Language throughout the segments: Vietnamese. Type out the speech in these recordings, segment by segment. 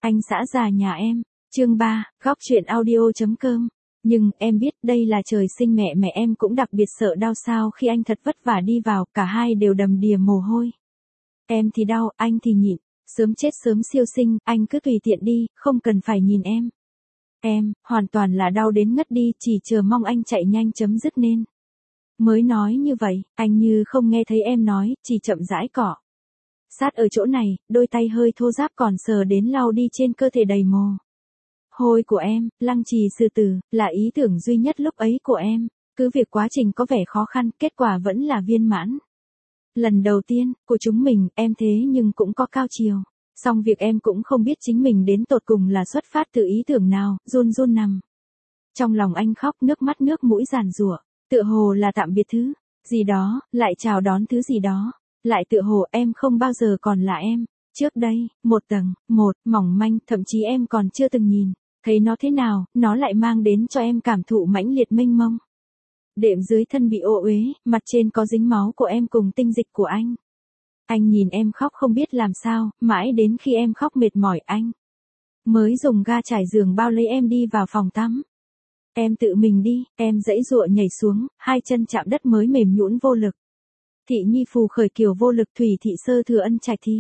Anh xã già nhà em, chương 3, góc truyện audio.com. Nhưng, em biết đây là trời sinh mẹ em cũng đặc biệt sợ đau sao khi anh thật vất vả đi vào, cả hai đều đầm đìa mồ hôi. Em thì đau, anh thì nhịn, sớm chết sớm siêu sinh, anh cứ tùy tiện đi, không cần phải nhìn em. Em, hoàn toàn là đau đến ngất đi, chỉ chờ mong anh chạy nhanh chấm dứt nên. Mới nói như vậy, anh như không nghe thấy em nói, chỉ chậm rãi cọ. Sát ở chỗ này, đôi tay hơi thô ráp còn sờ đến lau đi trên cơ thể đầy mồ hôi của em. Lăng trì sư tử, là ý tưởng duy nhất lúc ấy của em. Cứ việc quá trình có vẻ khó khăn, kết quả vẫn là viên mãn. Lần đầu tiên, của chúng mình, em thế nhưng cũng có cao chiều. Song việc em cũng không biết chính mình đến tột cùng là xuất phát từ ý tưởng nào, run run nằm. Trong lòng anh khóc nước mắt nước mũi giàn giụa, tựa hồ là tạm biệt thứ gì đó, lại chào đón thứ gì đó. Lại tựa hồ em không bao giờ còn là em. Trước đây, một tầng, mỏng manh, thậm chí em còn chưa từng nhìn thấy nó thế nào, nó lại mang đến cho em cảm thụ mãnh liệt mênh mông. Đệm dưới thân bị ô uế, mặt trên có dính máu của em cùng tinh dịch của anh. Anh nhìn em khóc không biết làm sao, mãi đến khi em khóc mệt mỏi anh mới dùng ga trải giường bao lấy em đi vào phòng tắm. Em tự mình đi, em giãy giụa nhảy xuống, hai chân chạm đất mới mềm nhũn vô lực. Thị nhi phù khởi kiều vô lực, thủy thị sơ thừa ân trạch thi.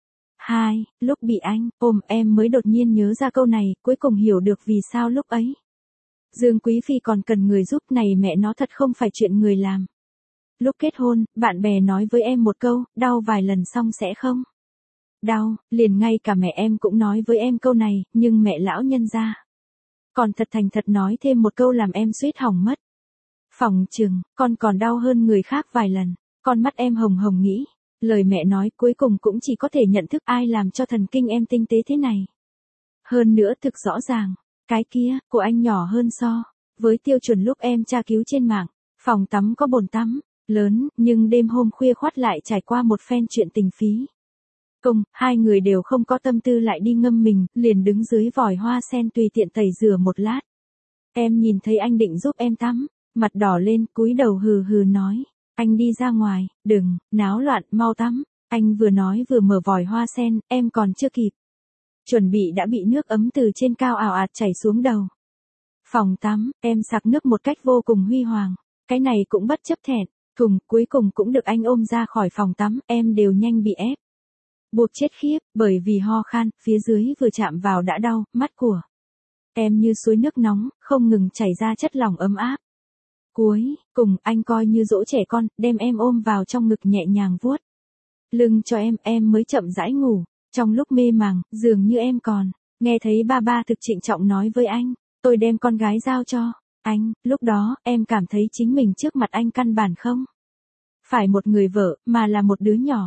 Lúc bị anh ôm em mới đột nhiên nhớ ra câu này, cuối cùng hiểu được vì sao lúc ấy Dương Quý Phi còn cần người giúp, này mẹ nó thật không phải chuyện người làm. Lúc kết hôn, bạn bè nói với em một câu, đau vài lần xong sẽ không đau, liền ngay cả mẹ em cũng nói với em câu này, nhưng mẹ lão nhân gia còn thật thành thật nói thêm một câu làm em suýt hỏng mất. Phỏng chừng, con còn đau hơn người khác vài lần. Con mắt em hồng hồng nghĩ, lời mẹ nói cuối cùng cũng chỉ có thể nhận thức ai làm cho thần kinh em tinh tế thế này. Hơn nữa thực rõ ràng, cái kia, của anh nhỏ hơn so với tiêu chuẩn lúc em tra cứu trên mạng. Phòng tắm có bồn tắm lớn, nhưng đêm hôm khuya khoắt lại trải qua một phen chuyện tình phí công, hai người đều không có tâm tư lại đi ngâm mình, liền đứng dưới vòi hoa sen tùy tiện tẩy rửa một lát. Em nhìn thấy anh định giúp em tắm, mặt đỏ lên, cúi đầu hừ hừ nói, anh đi ra ngoài, đừng náo loạn, mau tắm. Anh vừa nói vừa mở vòi hoa sen, em còn chưa kịp chuẩn bị đã bị nước ấm từ trên cao ào ạt chảy xuống đầu. Phòng tắm, em sặc nước một cách vô cùng huy hoàng, cái này cũng bất chấp thẹn thùng, cuối cùng cũng được anh ôm ra khỏi phòng tắm, em đều nhanh bị ép buộc chết khiếp, bởi vì ho khan, phía dưới vừa chạm vào đã đau, mắt của em như suối nước nóng, không ngừng chảy ra chất lỏng ấm áp. Cuối cùng, anh coi như dỗ trẻ con, đem em ôm vào trong ngực nhẹ nhàng vuốt lưng cho em mới chậm rãi ngủ. Trong lúc mê màng, dường như em còn nghe thấy ba thực trịnh trọng nói với anh, tôi đem con gái giao cho anh. Lúc đó, em cảm thấy chính mình trước mặt anh căn bản không phải một người vợ, mà là một đứa nhỏ.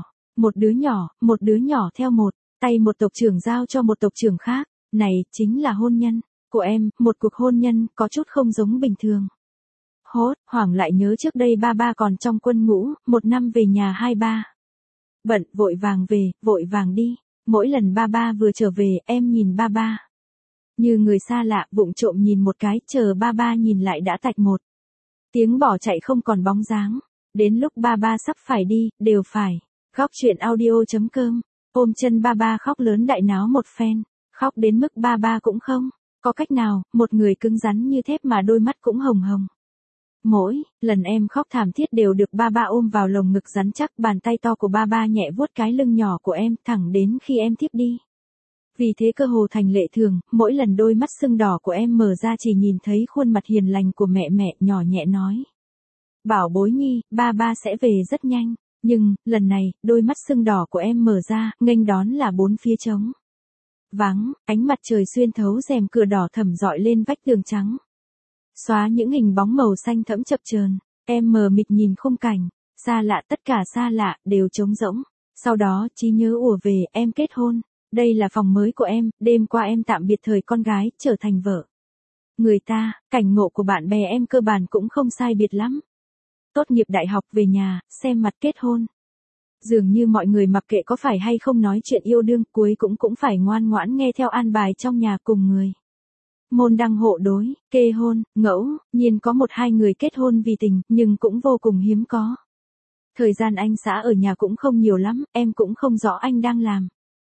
Một đứa nhỏ theo một tay một tộc trưởng giao cho một tộc trưởng khác. Này, chính là hôn nhân của em, một cuộc hôn nhân, có chút không giống bình thường. Hốt hoảng lại nhớ trước đây ba còn trong quân ngũ, một năm về nhà 2-3 bận, vội vàng về, vội vàng đi. Mỗi lần ba vừa trở về, em nhìn ba như người xa lạ, vụng trộm nhìn một cái, chờ ba nhìn lại đã tạch một tiếng bỏ chạy không còn bóng dáng. Đến lúc ba sắp phải đi, đều phải góc truyện audio.com ôm chân ba khóc lớn đại náo một phen, khóc đến mức ba cũng không có cách nào, một người cứng rắn như thép mà đôi mắt cũng hồng hồng. Mỗi lần em khóc thảm thiết đều được ba ôm vào lồng ngực rắn chắc, bàn tay to của ba nhẹ vuốt cái lưng nhỏ của em, thẳng đến khi em thiếp đi. Vì thế cơ hồ thành lệ thường, mỗi lần đôi mắt sưng đỏ của em mở ra chỉ nhìn thấy khuôn mặt hiền lành của mẹ, nhỏ nhẹ nói, bảo bối nhi, ba sẽ về rất nhanh. Nhưng, lần này, đôi mắt sưng đỏ của em mở ra, nghênh đón là bốn phía trống vắng, ánh mặt trời xuyên thấu rèm cửa đỏ thẫm rọi lên vách tường trắng, xóa những hình bóng màu xanh thẫm chập chờn. Em mờ mịt nhìn khung cảnh xa lạ, tất cả xa lạ đều trống rỗng. Sau đó trí nhớ ùa về, em kết hôn. Đây là phòng mới của em, đêm qua em tạm biệt thời con gái, trở thành vợ người ta. Cảnh ngộ của bạn bè em cơ bản cũng không sai biệt lắm. Tốt nghiệp đại học về nhà, xem mặt kết hôn. Dường như mọi người mặc kệ có phải hay không nói chuyện yêu đương, cuối cũng phải ngoan ngoãn nghe theo an bài trong nhà cùng người môn đăng hộ đối, kê hôn. Ngẫu nhiên có 1-2 người kết hôn vì tình, nhưng cũng vô cùng hiếm có. Thời gian anh xã ở nhà cũng không nhiều lắm, em cũng không rõ anh đang làm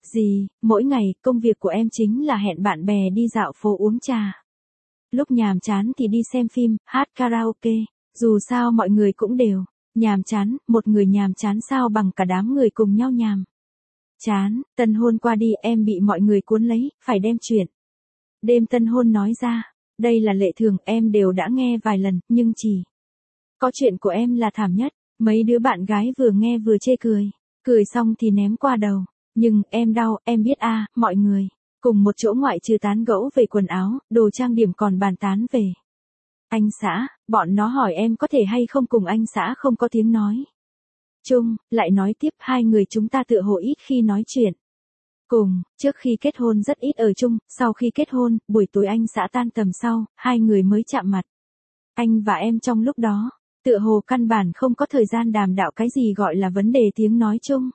Gì, mỗi ngày, công việc của em chính là hẹn bạn bè đi dạo phố uống trà. Lúc nhàm chán thì đi xem phim, hát karaoke. Dù sao mọi người cũng đều nhàm chán, một người nhàm chán sao bằng cả đám người cùng nhau nhàm chán. Tân hôn qua đi em bị mọi người cuốn lấy, phải đem chuyện đêm tân hôn nói ra. Đây là lệ thường, em đều đã nghe vài lần, nhưng chỉ có chuyện của em là thảm nhất. Mấy đứa bạn gái vừa nghe vừa chê cười. Cười xong thì ném qua đầu. Nhưng, em đau, em biết à, mọi người cùng một chỗ ngoại trừ tán gẫu về quần áo, đồ trang điểm còn bàn tán về anh xã, bọn nó hỏi em có thể hay không cùng anh xã không có tiếng nói chung, lại nói tiếp hai người chúng ta tựa hồ ít khi nói chuyện cùng, trước khi kết hôn rất ít ở chung, sau khi kết hôn, buổi tối anh xã tan tầm sau, hai người mới chạm mặt. Anh và em trong lúc đó, tựa hồ căn bản không có thời gian đàm đạo cái gì gọi là vấn đề tiếng nói chung.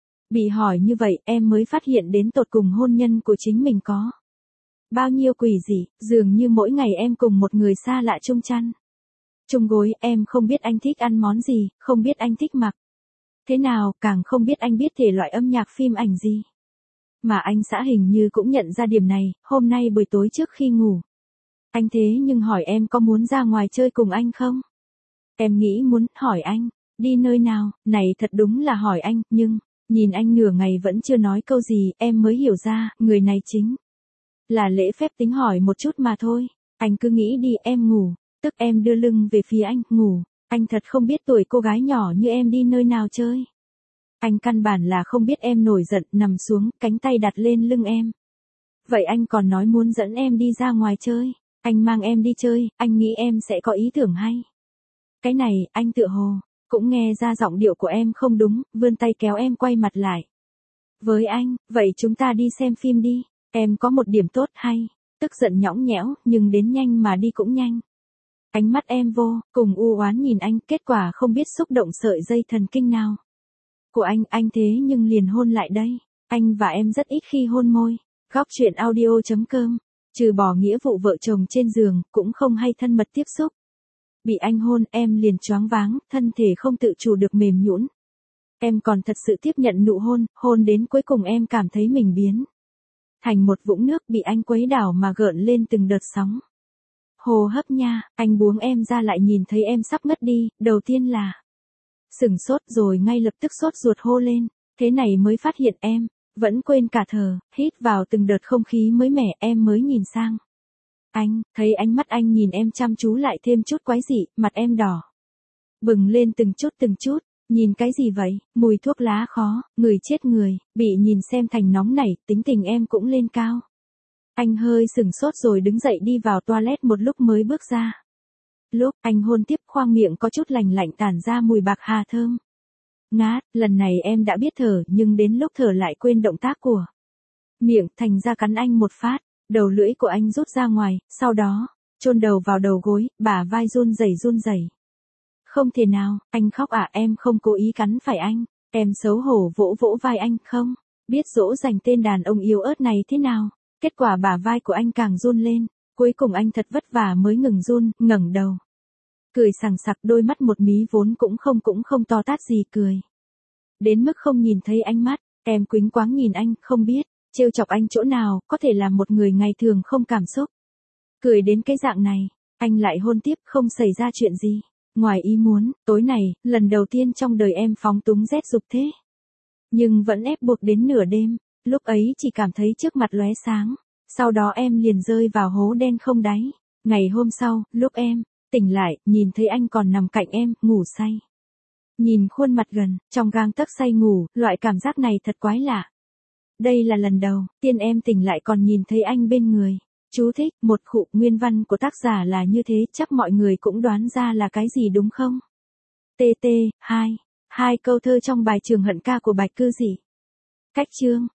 Bị hỏi như vậy em mới phát hiện đến tột cùng hôn nhân của chính mình có bao nhiêu quỷ dị, dường như mỗi ngày em cùng một người xa lạ chung chăn chung gối, em không biết anh thích ăn món gì, không biết anh thích mặc thế nào, càng không biết anh biết thể loại âm nhạc phim ảnh gì. Mà anh xã hình như cũng nhận ra điểm này, hôm nay buổi tối trước khi ngủ. Anh thế nhưng hỏi em có muốn ra ngoài chơi cùng anh không? Em nghĩ muốn, hỏi anh, đi nơi nào, này thật đúng là hỏi anh, nhưng, nhìn anh nửa ngày vẫn chưa nói câu gì, em mới hiểu ra, người này chính là lễ phép tính hỏi một chút mà thôi. Anh cứ nghĩ đi, em ngủ, tức em đưa lưng về phía anh, ngủ. Anh thật không biết tuổi cô gái nhỏ như em đi nơi nào chơi. Anh căn bản là không biết em nổi giận, nằm xuống, cánh tay đặt lên lưng em. Vậy anh còn nói muốn dẫn em đi ra ngoài chơi. Anh mang em đi chơi, anh nghĩ em sẽ có ý tưởng hay. Cái này, anh tựa hồ cũng nghe ra giọng điệu của em không đúng, vươn tay kéo em quay mặt lại. Với anh, vậy chúng ta đi xem phim đi. Em có một điểm tốt hay. Tức giận nhõng nhẽo, nhưng đến nhanh mà đi cũng nhanh. Ánh mắt em vô cùng u oán nhìn anh, kết quả không biết xúc động sợi dây thần kinh nào của anh thế nhưng liền hôn lại đây. Anh và em rất ít khi hôn môi. Góc truyện audio.com, trừ bỏ nghĩa vụ vợ chồng trên giường, cũng không hay thân mật tiếp xúc. Bị anh hôn, em liền choáng váng, thân thể không tự chủ được mềm nhũn. Em còn thật sự tiếp nhận nụ hôn, hôn đến cuối cùng em cảm thấy mình biến thành một vũng nước bị anh quấy đảo mà gợn lên từng đợt sóng. Hô hấp nha, anh buông em ra lại nhìn thấy em sắp ngất đi, đầu tiên là sửng sốt rồi ngay lập tức sốt ruột hô lên, thế này mới phát hiện em vẫn quên cả thở, hít vào từng đợt không khí mới mẻ, em mới nhìn sang anh, thấy ánh mắt anh nhìn em chăm chú lại thêm chút quái dị, mặt em đỏ bừng lên từng chút, nhìn cái gì vậy, mùi thuốc lá khó, người chết người, bị nhìn xem thành nóng nảy, tính tình em cũng lên cao. Anh hơi sừng sốt rồi đứng dậy đi vào toilet một lúc mới bước ra. Lúc anh hôn tiếp, khoang miệng có chút lành lạnh tản ra mùi bạc hà thơm ngát, lần này em đã biết thở nhưng đến lúc thở lại quên động tác của miệng, thành ra cắn anh một phát, đầu lưỡi của anh rút ra ngoài, sau đó chôn đầu vào đầu gối, bả vai run rẩy. Không thể nào, anh khóc à, em không cố ý cắn phải anh. Em xấu hổ vỗ vỗ vai anh, không biết dỗ dành tên đàn ông yếu ớt này thế nào. Kết quả bả vai của anh càng run lên, cuối cùng anh thật vất vả mới ngừng run, ngẩng đầu. Cười sằng sặc, đôi mắt một mí vốn cũng không to tát gì cười. Đến mức không nhìn thấy ánh mắt, em quýnh quáng nhìn anh, không biết trêu chọc anh chỗ nào, có thể là một người ngày thường không cảm xúc. Cười đến cái dạng này, anh lại hôn tiếp, không xảy ra chuyện gì. Ngoài ý muốn, tối này, lần đầu tiên trong đời em phóng túng rét dục thế. Nhưng vẫn ép buộc đến nửa đêm, lúc ấy chỉ cảm thấy trước mặt lóe sáng. Sau đó em liền rơi vào hố đen không đáy. Ngày hôm sau, lúc em tỉnh lại, nhìn thấy anh còn nằm cạnh em, ngủ say. Nhìn khuôn mặt gần, trong gang tấc say ngủ, loại cảm giác này thật quái lạ. Đây là lần đầu tiên em tỉnh lại còn nhìn thấy anh bên người. Chú thích, một khụ, nguyên văn của tác giả là như thế, chắc mọi người cũng đoán ra là cái gì đúng không? TT, 2 câu thơ trong bài Trường Hận Ca của Bạch Cư Dị. Cách chương